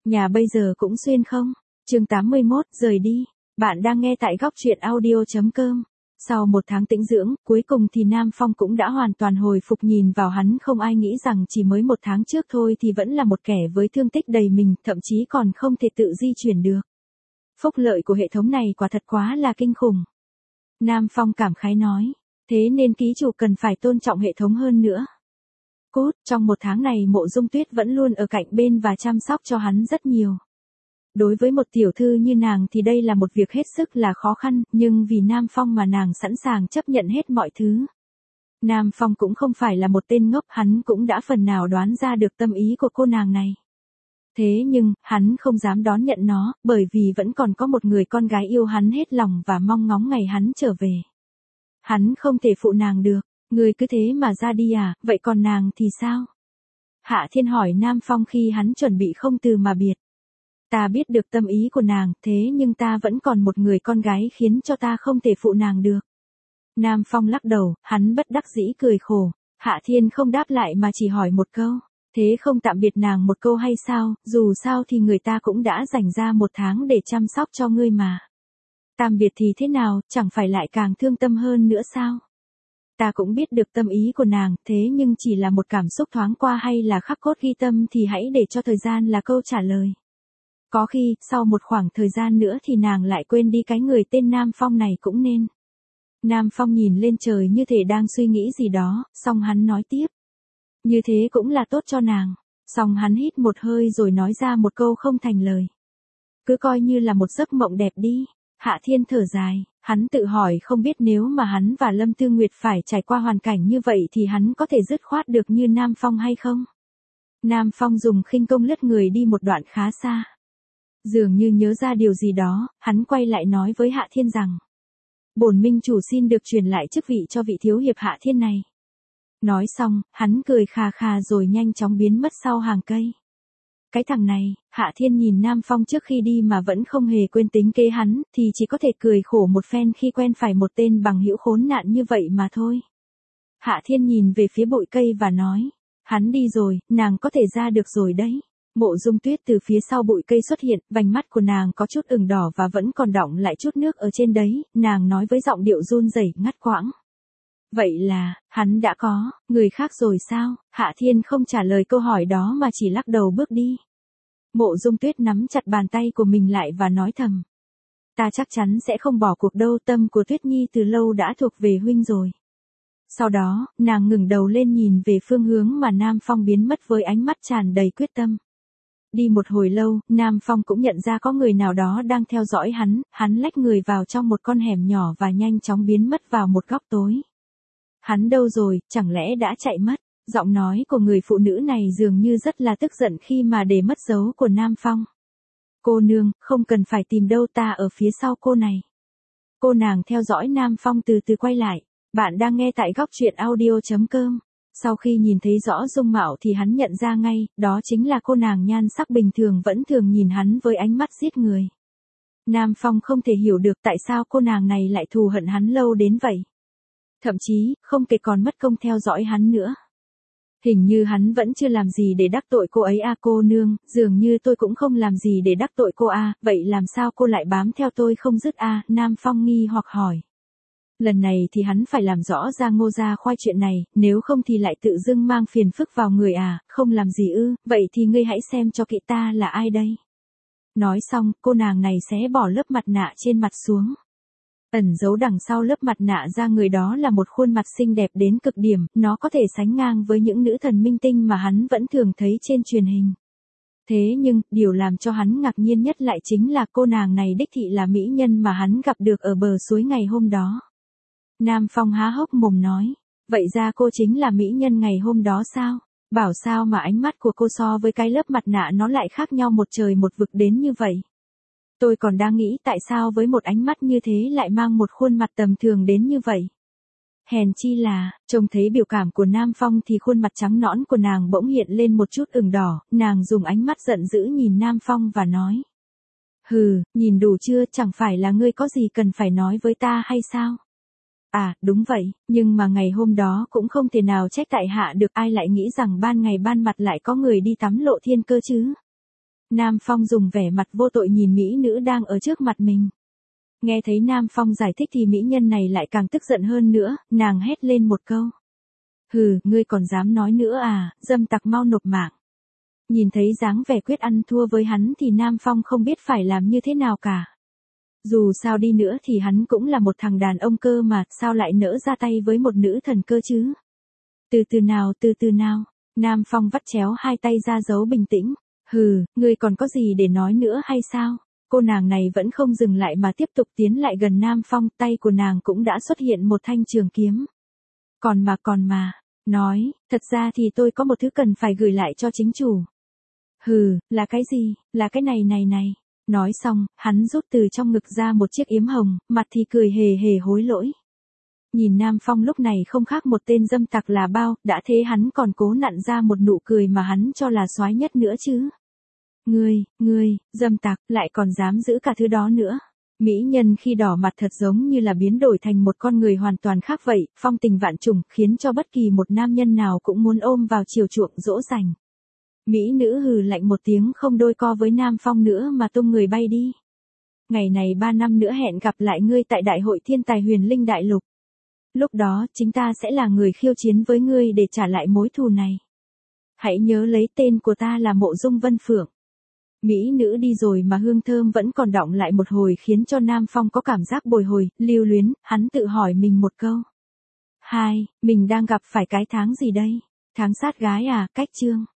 Nhà bây giờ cũng xuyên không? Chương 81, rời đi. Bạn đang nghe tại góc truyện audio.com. Sau một tháng tĩnh dưỡng, cuối cùng thì Nam Phong cũng đã hoàn toàn hồi phục, nhìn vào hắn không ai nghĩ rằng chỉ mới một tháng trước thôi thì vẫn là một kẻ với thương tích đầy mình, thậm chí còn không thể tự di chuyển được. Phúc lợi của hệ thống này quả thật quá là kinh khủng. Nam Phong cảm khái nói, thế nên ký chủ cần phải tôn trọng hệ thống hơn nữa. Cốt, trong một tháng này Mộ Dung Tuyết vẫn luôn ở cạnh bên và chăm sóc cho hắn rất nhiều. Đối với một tiểu thư như nàng thì đây là một việc hết sức là khó khăn, nhưng vì Nam Phong mà nàng sẵn sàng chấp nhận hết mọi thứ. Nam Phong cũng không phải là một tên ngốc, hắn cũng đã phần nào đoán ra được tâm ý của cô nàng này. Thế nhưng, hắn không dám đón nhận nó, bởi vì vẫn còn có một người con gái yêu hắn hết lòng và mong ngóng ngày hắn trở về. Hắn không thể phụ nàng được, người cứ thế mà ra đi à, vậy còn nàng thì sao? Hạ Thiên hỏi Nam Phong khi hắn chuẩn bị không từ mà biệt. Ta biết được tâm ý của nàng, thế nhưng ta vẫn còn một người con gái khiến cho ta không thể phụ nàng được. Nam Phong lắc đầu, hắn bất đắc dĩ cười khổ. Hạ Thiên không đáp lại mà chỉ hỏi một câu. Thế không tạm biệt nàng một câu hay sao, dù sao thì người ta cũng đã dành ra một tháng để chăm sóc cho ngươi mà. Tạm biệt thì thế nào, chẳng phải lại càng thương tâm hơn nữa sao? Ta cũng biết được tâm ý của nàng, thế nhưng chỉ là một cảm xúc thoáng qua hay là khắc cốt ghi tâm thì hãy để cho thời gian là câu trả lời. Có khi, sau một khoảng thời gian nữa thì nàng lại quên đi cái người tên Nam Phong này cũng nên. Nam Phong nhìn lên trời như thể đang suy nghĩ gì đó, xong hắn nói tiếp. Như thế cũng là tốt cho nàng. Xong hắn hít một hơi rồi nói ra một câu không thành lời. Cứ coi như là một giấc mộng đẹp đi. Hạ Thiên thở dài, hắn tự hỏi không biết nếu mà hắn và Lâm Tư Nguyệt phải trải qua hoàn cảnh như vậy thì hắn có thể dứt khoát được như Nam Phong hay không? Nam Phong dùng khinh công lướt người đi một đoạn khá xa. Dường như nhớ ra điều gì đó, hắn quay lại nói với Hạ Thiên rằng. Bổn minh chủ xin được truyền lại chức vị cho vị thiếu hiệp Hạ Thiên này. Nói xong, hắn cười khà khà rồi nhanh chóng biến mất sau hàng cây. Cái thằng này, Hạ Thiên nhìn Nam Phong trước khi đi mà vẫn không hề quên tính kế hắn, thì chỉ có thể cười khổ một phen khi quen phải một tên bằng hữu khốn nạn như vậy mà thôi. Hạ Thiên nhìn về phía bụi cây và nói, hắn đi rồi, nàng có thể ra được rồi đấy. Mộ Dung Tuyết từ phía sau bụi cây xuất hiện, vành mắt của nàng có chút ửng đỏ và vẫn còn đọng lại chút nước ở trên đấy, nàng nói với giọng điệu run rẩy ngắt quãng. Vậy là, hắn đã có, người khác rồi sao? Hạ Thiên không trả lời câu hỏi đó mà chỉ lắc đầu bước đi. Mộ Dung Tuyết nắm chặt bàn tay của mình lại và nói thầm. Ta chắc chắn sẽ không bỏ cuộc đâu, tâm của Tuyết Nhi từ lâu đã thuộc về huynh rồi. Sau đó, nàng ngẩng đầu lên nhìn về phương hướng mà Nam Phong biến mất với ánh mắt tràn đầy quyết tâm. Đi một hồi lâu, Nam Phong cũng nhận ra có người nào đó đang theo dõi hắn lách người vào trong một con hẻm nhỏ và nhanh chóng biến mất vào một góc tối. Hắn đâu rồi, chẳng lẽ đã chạy mất? Giọng nói của người phụ nữ này dường như rất là tức giận khi mà để mất dấu của Nam Phong. Cô nương, không cần phải tìm đâu, ta ở phía sau cô này. Cô nàng theo dõi Nam Phong từ từ quay lại. Bạn đang nghe tại góc truyện audio.com. Sau khi nhìn thấy rõ dung mạo thì hắn nhận ra ngay, đó chính là cô nàng nhan sắc bình thường vẫn thường nhìn hắn với ánh mắt giết người. Nam Phong không thể hiểu được tại sao cô nàng này lại thù hận hắn lâu đến vậy. Thậm chí, không kể còn mất công theo dõi hắn nữa. Hình như hắn vẫn chưa làm gì để đắc tội cô ấy à, cô nương, dường như tôi cũng không làm gì để đắc tội cô à, vậy làm sao cô lại bám theo tôi không dứt à, Nam Phong nghi hoặc hỏi. Lần này thì hắn phải làm rõ ra Ngô Gia Khoai chuyện này, nếu không thì lại tự dưng mang phiền phức vào người à, không làm gì ư, vậy thì ngươi hãy xem cho kỹ ta là ai đây. Nói xong, cô nàng này xé bỏ lớp mặt nạ trên mặt xuống. Ẩn giấu đằng sau lớp mặt nạ ra người đó là một khuôn mặt xinh đẹp đến cực điểm, nó có thể sánh ngang với những nữ thần minh tinh mà hắn vẫn thường thấy trên truyền hình. Thế nhưng, điều làm cho hắn ngạc nhiên nhất lại chính là cô nàng này đích thị là mỹ nhân mà hắn gặp được ở bờ suối ngày hôm đó. Nam Phong há hốc mồm nói, vậy ra cô chính là mỹ nhân ngày hôm đó sao? Bảo sao mà ánh mắt của cô so với cái lớp mặt nạ nó lại khác nhau một trời một vực đến như vậy? Tôi còn đang nghĩ tại sao với một ánh mắt như thế lại mang một khuôn mặt tầm thường đến như vậy. Hèn chi là, trông thấy biểu cảm của Nam Phong thì khuôn mặt trắng nõn của nàng bỗng hiện lên một chút ửng đỏ, nàng dùng ánh mắt giận dữ nhìn Nam Phong và nói. Hừ, nhìn đủ chưa, chẳng phải là ngươi có gì cần phải nói với ta hay sao? À, đúng vậy, nhưng mà ngày hôm đó cũng không thể nào trách tại hạ được, ai lại nghĩ rằng ban ngày ban mặt lại có người đi tắm lộ thiên cơ chứ? Nam Phong dùng vẻ mặt vô tội nhìn mỹ nữ đang ở trước mặt mình. Nghe thấy Nam Phong giải thích thì mỹ nhân này lại càng tức giận hơn nữa, nàng hét lên một câu. Hừ, ngươi còn dám nói nữa à, dâm tặc mau nộp mạng. Nhìn thấy dáng vẻ quyết ăn thua với hắn thì Nam Phong không biết phải làm như thế nào cả. Dù sao đi nữa thì hắn cũng là một thằng đàn ông cơ mà, sao lại nỡ ra tay với một nữ thần cơ chứ? Từ từ nào, Nam Phong vắt chéo hai tay ra dấu bình tĩnh. Hừ, ngươi còn có gì để nói nữa hay sao? Cô nàng này vẫn không dừng lại mà tiếp tục tiến lại gần Nam Phong, tay của nàng cũng đã xuất hiện một thanh trường kiếm. Còn mà, nói, thật ra thì tôi có một thứ cần phải gửi lại cho chính chủ. Hừ, là cái gì, là cái này. Nói xong, hắn rút từ trong ngực ra một chiếc yếm hồng, mặt thì cười hề hề hối lỗi. Nhìn Nam Phong lúc này không khác một tên dâm tặc là bao, đã thế hắn còn cố nặn ra một nụ cười mà hắn cho là soái nhất nữa chứ. Ngươi, dâm tặc, lại còn dám giữ cả thứ đó nữa. Mỹ nhân khi đỏ mặt thật giống như là biến đổi thành một con người hoàn toàn khác vậy, phong tình vạn trùng, khiến cho bất kỳ một nam nhân nào cũng muốn ôm vào chiều chuộng dỗ dành. Mỹ nữ hừ lạnh một tiếng không đôi co với Nam Phong nữa mà tung người bay đi. Ngày này 3 năm nữa hẹn gặp lại ngươi tại Đại hội Thiên Tài Huyền Linh Đại Lục. Lúc đó, chính ta sẽ là người khiêu chiến với ngươi để trả lại mối thù này. Hãy nhớ lấy tên của ta là Mộ Dung Vân Phượng. Mỹ nữ đi rồi mà hương thơm vẫn còn đọng lại một hồi khiến cho Nam Phong có cảm giác bồi hồi, lưu luyến, hắn tự hỏi mình một câu. Mình đang gặp phải cái tháng gì đây? Tháng sát gái à, cách chương.